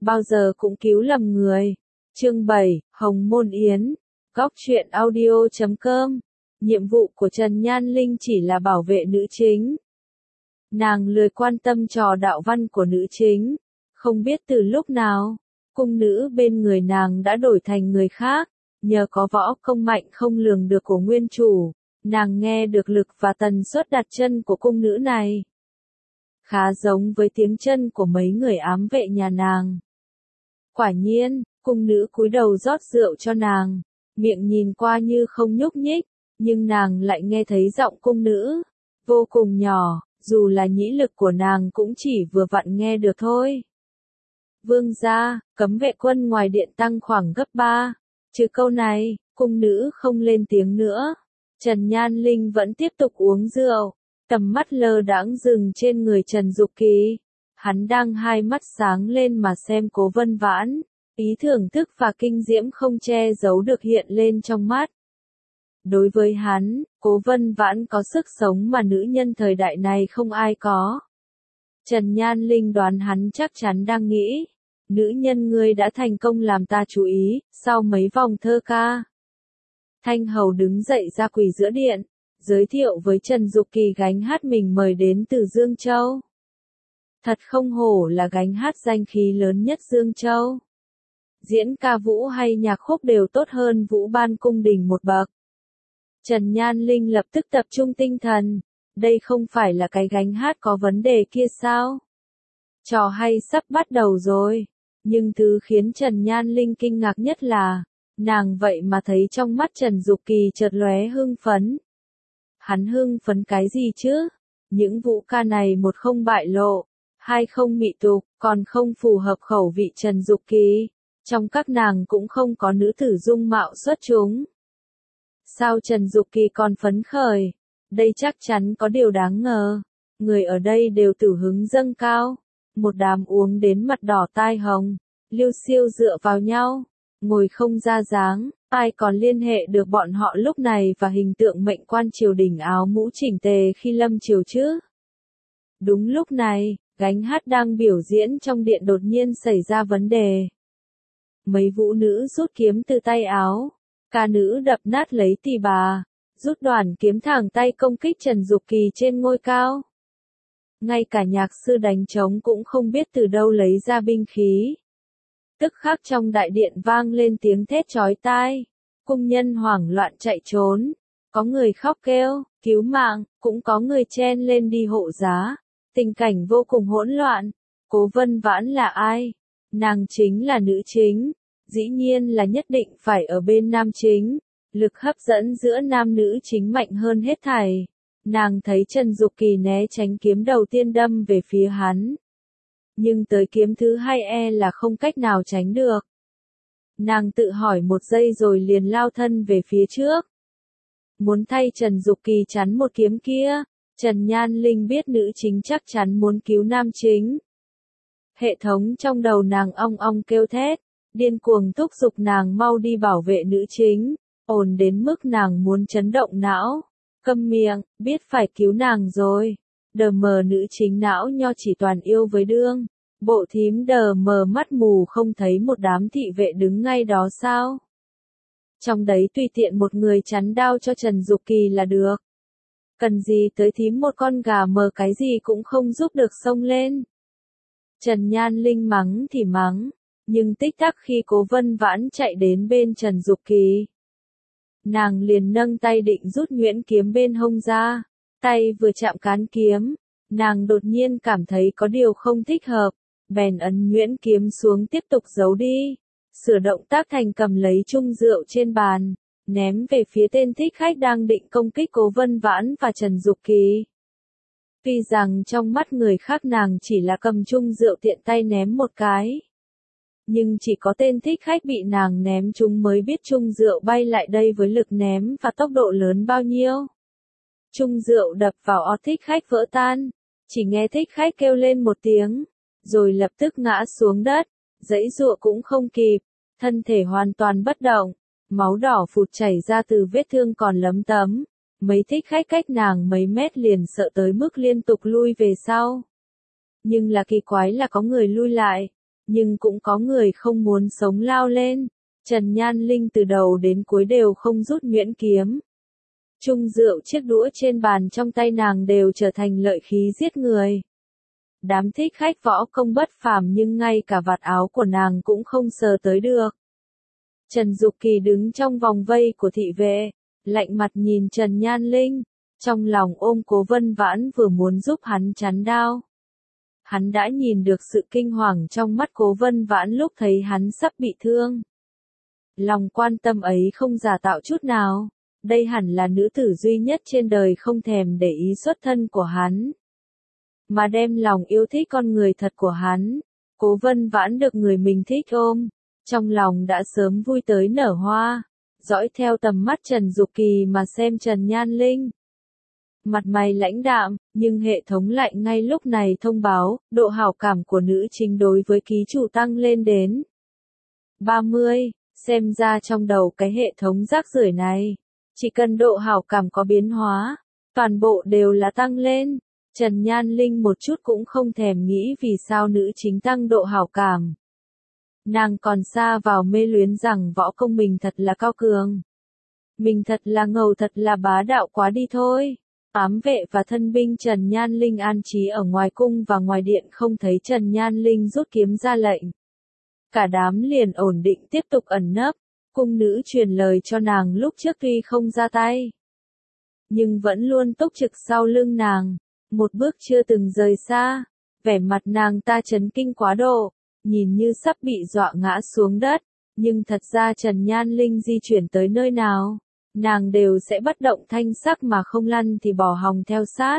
bao giờ cũng cứu lầm người. Chương 7, Hồng Môn Yến. Góc truyện audio.com. Nhiệm vụ của Trần Nhan Linh chỉ là bảo vệ nữ chính. Nàng lười quan tâm trò đạo văn của nữ chính. Không biết từ lúc nào, cung nữ bên người nàng đã đổi thành người khác. Nhờ có võ công mạnh không lường được của nguyên chủ, nàng nghe được lực và tần suất đặt chân của cung nữ này. Khá giống với tiếng chân của mấy người ám vệ nhà nàng. Quả nhiên, cung nữ cúi đầu rót rượu cho nàng, miệng nhìn qua như không nhúc nhích, nhưng nàng lại nghe thấy giọng cung nữ, vô cùng nhỏ, dù là nhĩ lực của nàng cũng chỉ vừa vặn nghe được thôi. Vương gia, cấm vệ quân ngoài điện tăng khoảng gấp 3. Trừ câu này, cung nữ không lên tiếng nữa. Trần Nhan Linh vẫn tiếp tục uống rượu, tầm mắt lơ đãng dừng trên người Trần Dục Kỳ. Hắn đang hai mắt sáng lên mà xem Cố Vân Vãn, ý thưởng thức và kinh diễm không che giấu được hiện lên trong mắt. Đối với hắn, Cố Vân Vãn có sức sống mà nữ nhân thời đại này không ai có. Trần Nhan Linh đoán hắn chắc chắn đang nghĩ, nữ nhân ngươi đã thành công làm ta chú ý, sau mấy vòng thơ ca. Thanh hầu đứng dậy ra quỳ giữa điện, giới thiệu với Trần Dục Kỳ gánh hát mình mời đến từ Dương Châu. Thật không hổ là gánh hát danh khí lớn nhất Dương Châu. Diễn ca vũ hay nhạc khúc đều tốt hơn Vũ Ban cung đình một bậc. Trần Nhan Linh lập tức tập trung tinh thần, đây không phải là cái gánh hát có vấn đề kia sao? Trò hay sắp bắt đầu rồi, nhưng thứ khiến Trần Nhan Linh kinh ngạc nhất là, nàng vậy mà thấy trong mắt Trần Dục Kỳ chợt lóe hưng phấn. Hắn hưng phấn cái gì chứ? Những vũ ca này một không bại lộ, hai không mị tục, còn không phù hợp khẩu vị Trần Dục Kỳ. Trong các nàng cũng không có nữ tử dung mạo xuất chúng. Sao Trần Dục Kỳ còn phấn khởi? Đây chắc chắn có điều đáng ngờ. Người ở đây đều tử hứng dâng cao. Một đám uống đến mặt đỏ tai hồng, liêu xiêu dựa vào nhau, ngồi không ra dáng, ai còn liên hệ được bọn họ lúc này và hình tượng mệnh quan triều đình áo mũ chỉnh tề khi lâm triều chứ? Đúng lúc này, gánh hát đang biểu diễn trong điện đột nhiên xảy ra vấn đề. Mấy vũ nữ rút kiếm từ tay áo, ca nữ đập nát lấy tỳ bà, rút đoản kiếm thẳng tay công kích Trần Dục Kỳ trên ngôi cao. Ngay cả nhạc sư đánh trống cũng không biết từ đâu lấy ra binh khí. Tức khắc trong đại điện vang lên tiếng thét chói tai, cung nhân hoảng loạn chạy trốn, có người khóc kêu, cứu mạng, cũng có người chen lên đi hộ giá, tình cảnh vô cùng hỗn loạn. Cố Vân Vãn là ai? Nàng chính là nữ chính, dĩ nhiên là nhất định phải ở bên nam chính, lực hấp dẫn giữa nam nữ chính mạnh hơn hết thảy. Nàng thấy Trần Dục Kỳ né tránh kiếm đầu tiên đâm về phía hắn. Nhưng tới kiếm thứ hai là không cách nào tránh được. Nàng tự hỏi một giây rồi liền lao thân về phía trước. Muốn thay Trần Dục Kỳ chắn một kiếm kia, Trần Nhan Linh biết nữ chính chắc chắn muốn cứu nam chính. Hệ thống trong đầu nàng ong ong kêu thét, điên cuồng thúc giục nàng mau đi bảo vệ nữ chính, ồn đến mức nàng muốn chấn động não. Câm miệng, biết phải cứu nàng rồi. Đờ mờ nữ chính não nho chỉ toàn yêu với đương. Bộ thím đờ mờ mắt mù không thấy một đám thị vệ đứng ngay đó sao? Trong đấy tùy tiện một người chắn đao cho Trần Dục Kỳ là được. Cần gì tới thím một con gà mờ cái gì cũng không giúp được xông lên. Trần Nhan Linh mắng thì mắng, nhưng tích tắc khi Cố Vân Vãn chạy đến bên Trần Dục Kỳ, nàng liền nâng tay định rút nhuyễn kiếm bên hông ra, tay vừa chạm cán kiếm, nàng đột nhiên cảm thấy có điều không thích hợp, bèn ấn nhuyễn kiếm xuống tiếp tục giấu đi, sửa động tác thành cầm lấy chung rượu trên bàn, ném về phía tên thích khách đang định công kích Cố Vân Vãn và Trần Dục Kỳ. Tuy rằng trong mắt người khác nàng chỉ là cầm chung rượu tiện tay ném một cái, nhưng chỉ có tên thích khách bị nàng ném chúng mới biết chung rượu bay lại đây với lực ném và tốc độ lớn bao nhiêu. Chung rượu đập vào óc thích khách vỡ tan, chỉ nghe thích khách kêu lên một tiếng, rồi lập tức ngã xuống đất, giãy giụa cũng không kịp, thân thể hoàn toàn bất động, máu đỏ phụt chảy ra từ vết thương còn lấm tấm. Mấy thích khách cách nàng mấy mét liền sợ tới mức liên tục lui về sau. Nhưng là kỳ quái là có người lui lại, nhưng cũng có người không muốn sống lao lên. Trần Nhan Linh từ đầu đến cuối đều không rút nhuyễn kiếm. Chung rượu chiếc đũa trên bàn trong tay nàng đều trở thành lợi khí giết người. Đám thích khách võ công bất phàm nhưng ngay cả vạt áo của nàng cũng không sờ tới được. Trần Dục Kỳ đứng trong vòng vây của thị vệ, lạnh mặt nhìn Trần Nhan Linh, trong lòng ôm Cố Vân Vãn vừa muốn giúp hắn chắn đao. Hắn đã nhìn được sự kinh hoàng trong mắt Cố Vân Vãn lúc thấy hắn sắp bị thương. Lòng quan tâm ấy không giả tạo chút nào, đây hẳn là nữ tử duy nhất trên đời không thèm để ý xuất thân của hắn, mà đem lòng yêu thích con người thật của hắn. Cố Vân Vãn được người mình thích ôm, trong lòng đã sớm vui tới nở hoa, dõi theo tầm mắt Trần Dục Kỳ mà xem Trần Nhan Linh. Mặt mày lãnh đạm, nhưng hệ thống lại ngay lúc này thông báo, độ hảo cảm của nữ chính đối với ký chủ tăng lên đến 30, xem ra trong đầu cái hệ thống rác rưởi này, chỉ cần độ hảo cảm có biến hóa, toàn bộ đều là tăng lên. Trần Nhan Linh một chút cũng không thèm nghĩ vì sao nữ chính tăng độ hảo cảm. Nàng còn xa vào mê luyến rằng võ công mình thật là cao cường. Mình thật là ngầu, thật là bá đạo quá đi thôi. Ám vệ và thân binh Trần Nhan Linh an trí ở ngoài cung và ngoài điện không thấy Trần Nhan Linh rút kiếm ra lệnh. Cả đám liền ổn định tiếp tục ẩn nấp. Cung nữ truyền lời cho nàng lúc trước tuy không ra tay, nhưng vẫn luôn túc trực sau lưng nàng, một bước chưa từng rời xa. Vẻ mặt nàng ta chấn kinh quá độ, nhìn như sắp bị dọa ngã xuống đất, nhưng thật ra Trần Nhan Linh di chuyển tới nơi nào, nàng đều sẽ bất động thanh sắc mà không lăn thì bỏ hòng theo sát.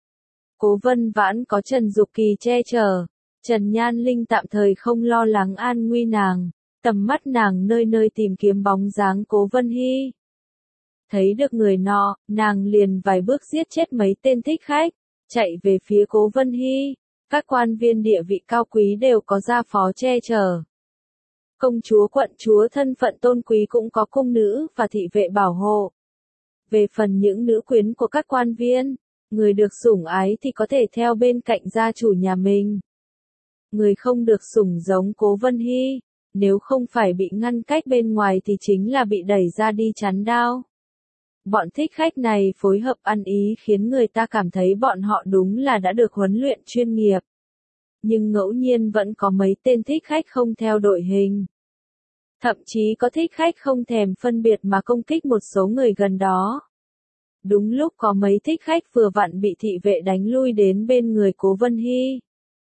Cố Vân Vãn có Trần Dục Kỳ che chở, Trần Nhan Linh tạm thời không lo lắng an nguy nàng, tầm mắt nàng nơi nơi tìm kiếm bóng dáng Cố Vân Hy. Thấy được người nọ, nàng liền vài bước giết chết mấy tên thích khách, chạy về phía Cố Vân Hy. Các quan viên địa vị cao quý đều có gia phó che chở. Công chúa quận chúa thân phận tôn quý cũng có cung nữ và thị vệ bảo hộ. Về phần những nữ quyến của các quan viên, người được sủng ái thì có thể theo bên cạnh gia chủ nhà mình. Người không được sủng giống Cố Vân Hy, nếu không phải bị ngăn cách bên ngoài thì chính là bị đẩy ra đi chắn đao. Bọn thích khách này phối hợp ăn ý khiến người ta cảm thấy bọn họ đúng là đã được huấn luyện chuyên nghiệp. Nhưng ngẫu nhiên vẫn có mấy tên thích khách không theo đội hình. Thậm chí có thích khách không thèm phân biệt mà công kích một số người gần đó. Đúng lúc có mấy thích khách vừa vặn bị thị vệ đánh lui đến bên người Cố Vân Hy.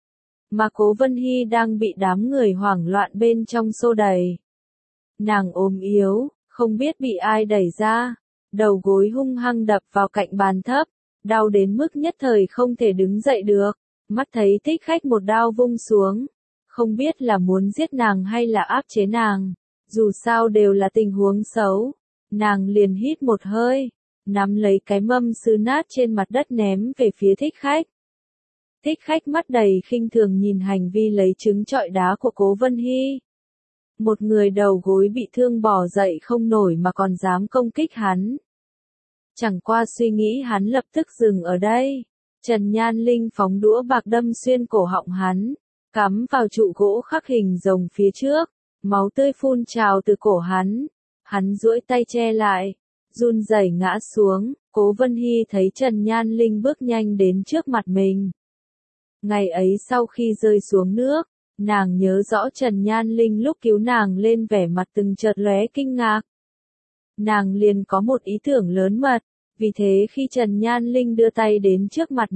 Mà Cố Vân Hy đang bị đám người hoảng loạn bên trong xô đẩy. Nàng ốm yếu, không biết bị ai đẩy ra, đầu gối hung hăng đập vào cạnh bàn thấp, đau đến mức nhất thời không thể đứng dậy được, mắt thấy thích khách một đao vung xuống, không biết là muốn giết nàng hay là áp chế nàng, dù sao đều là tình huống xấu, nàng liền hít một hơi, nắm lấy cái mâm sứ nát trên mặt đất ném về phía thích khách. Thích khách mắt đầy khinh thường nhìn hành vi lấy trứng trọi đá của Cố Vân Hy. Một người đầu gối bị thương bò dậy không nổi mà còn dám công kích hắn. Chẳng qua suy nghĩ hắn lập tức dừng ở đây. Trần Nhan Linh phóng đũa bạc đâm xuyên cổ họng hắn, cắm vào trụ gỗ khắc hình rồng phía trước, máu tươi phun trào từ cổ hắn. Hắn duỗi tay che lại, run rẩy ngã xuống. Cố Vân Hy thấy Trần Nhan Linh bước nhanh đến trước mặt mình. Ngày ấy sau khi rơi xuống nước, nàng nhớ rõ Trần Nhan Linh lúc cứu nàng lên vẻ mặt từng chợt lóe kinh ngạc. Nàng liền có một ý tưởng lớn mật, vì thế khi Trần Nhan Linh đưa tay đến trước mặt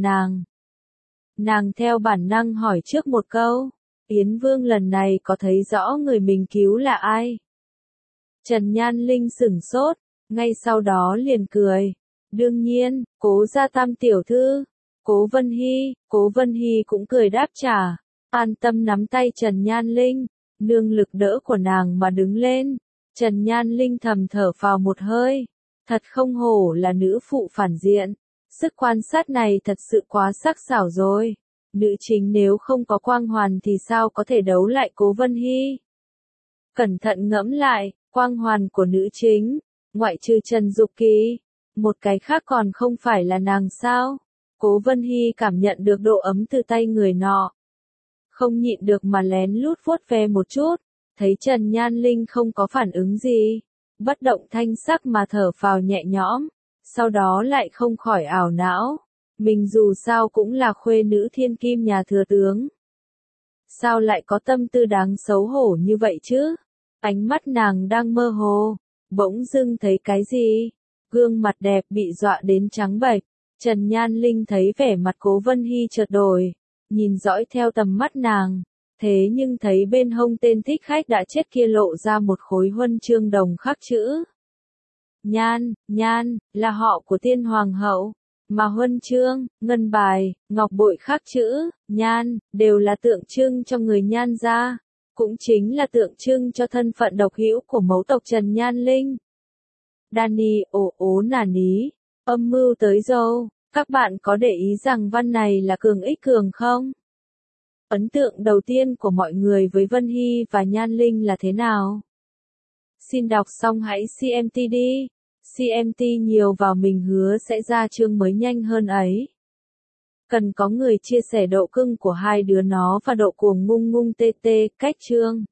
nàng theo bản năng hỏi trước một câu, Yến Vương lần này có thấy rõ người mình cứu là ai? Trần Nhan Linh sửng sốt, ngay sau đó liền cười, đương nhiên, Cố gia Tam tiểu thư. Cố Vân Hy cũng cười đáp trả, an tâm nắm tay Trần Nhan Linh, nương lực đỡ của nàng mà đứng lên. Trần Nhan Linh thầm thở phào một hơi, thật không hổ là nữ phụ phản diện, sức quan sát này thật sự quá sắc sảo rồi. Nữ chính nếu không có quang hoàn thì sao có thể đấu lại Cố Vân Hy? Cẩn thận ngẫm lại, quang hoàn của nữ chính, ngoại trừ Trần Dục Kỳ, một cái khác còn không phải là nàng sao? Cố Vân Hy cảm nhận được độ ấm từ tay người nọ. không nhịn được mà lén lút vuốt ve một chút, thấy Trần Nhan Linh không có phản ứng gì, bất động thanh sắc mà thở phào nhẹ nhõm, sau đó lại không khỏi ảo não, mình dù sao cũng là khuê nữ thiên kim nhà thừa tướng. Sao lại có tâm tư đáng xấu hổ như vậy chứ? Ánh mắt nàng đang mơ hồ, bỗng dưng thấy cái gì? Gương mặt đẹp bị dọa đến trắng bệch, Trần Nhan Linh thấy vẻ mặt Cố Vân Hy chợt đổi, nhìn dõi theo tầm mắt nàng, thế nhưng thấy bên hông tên thích khách đã chết kia lộ ra một khối huân chương đồng khắc chữ. Nhan, Nhan, là họ của tiên hoàng hậu, mà huân chương, ngân bài, ngọc bội khắc chữ, Nhan, đều là tượng trưng cho người Nhan gia, cũng chính là tượng trưng cho thân phận độc hữu của mẫu tộc Trần Nhan Linh. Danny ồ ố nà ní, âm mưu tới rồi, các bạn có để ý rằng văn này là cường ích cường không? Ấn tượng đầu tiên của mọi người với Vân Hy và Nhan Linh là thế nào? Xin đọc xong hãy CMT đi. CMT nhiều vào mình hứa sẽ ra chương mới nhanh hơn ấy. Cần có người chia sẻ độ cưng của hai đứa nó và độ cuồng ngung ngung tê tê, cách chương.